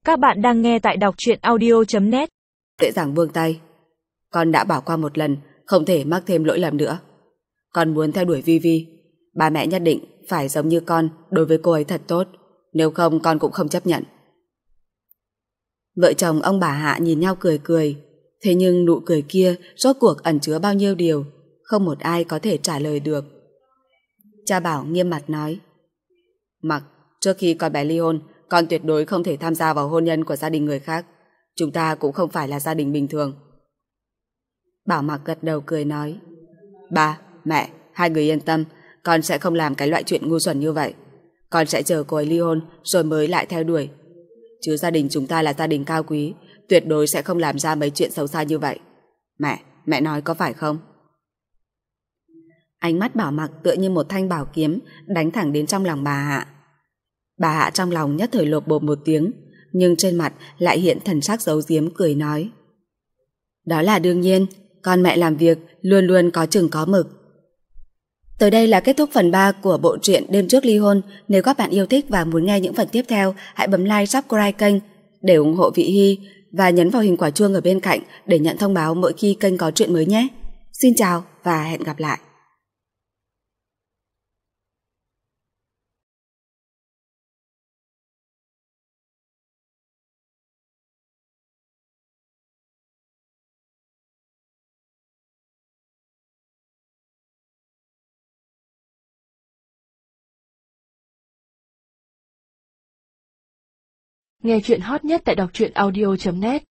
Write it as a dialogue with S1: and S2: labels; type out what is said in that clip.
S1: Các bạn đang nghe tại đọc truyện audio.net.
S2: Dễ dàng buông tay. Con đã bỏ qua một lần, không thể mắc thêm lỗi lầm nữa. Con muốn theo đuổi Vi Vi. Ba mẹ nhất định phải giống như con đối với cô ấy thật tốt. Nếu không con cũng không chấp nhận. Vợ chồng ông bà Hạ nhìn nhau cười cười. Thế nhưng nụ cười kia rốt cuộc ẩn chứa bao nhiêu điều, không một ai có thể trả lời được. Cha Bảo nghiêm mặt nói: Mặc, trước khi con bé ly hôn, con tuyệt đối không thể tham gia vào hôn nhân của gia đình người khác. Chúng ta cũng không phải là gia đình bình thường. Bảo Mặc gật đầu cười nói: Ba, mẹ, hai người yên tâm, con sẽ không làm cái loại chuyện ngu xuẩn như vậy. Con sẽ chờ cô ấy ly hôn rồi mới lại theo đuổi. Chứ gia đình chúng ta là gia đình cao quý, tuyệt đối sẽ không làm ra mấy chuyện xấu xa như vậy. Mẹ nói có phải không? Ánh mắt Bảo Mặc tựa như một thanh bảo kiếm đánh thẳng đến trong lòng bà Hạ. Bà Hạ trong lòng nhất thời lột bột một tiếng, nhưng trên mặt lại hiện thần sắc giấu giếm cười nói: Đó là đương nhiên, con mẹ làm việc luôn luôn có chừng có mực. Tới đây là kết thúc phần 3 của bộ truyện Đêm trước ly hôn. Nếu các bạn yêu thích và muốn nghe những phần tiếp theo, hãy bấm like, subscribe kênh để ủng hộ Vị Hy và nhấn vào hình quả chuông ở bên cạnh để nhận thông báo mỗi khi kênh có truyện mới nhé. Xin chào và hẹn gặp lại.
S1: Nghe truyện hot nhất tại đọc truyện audio.net.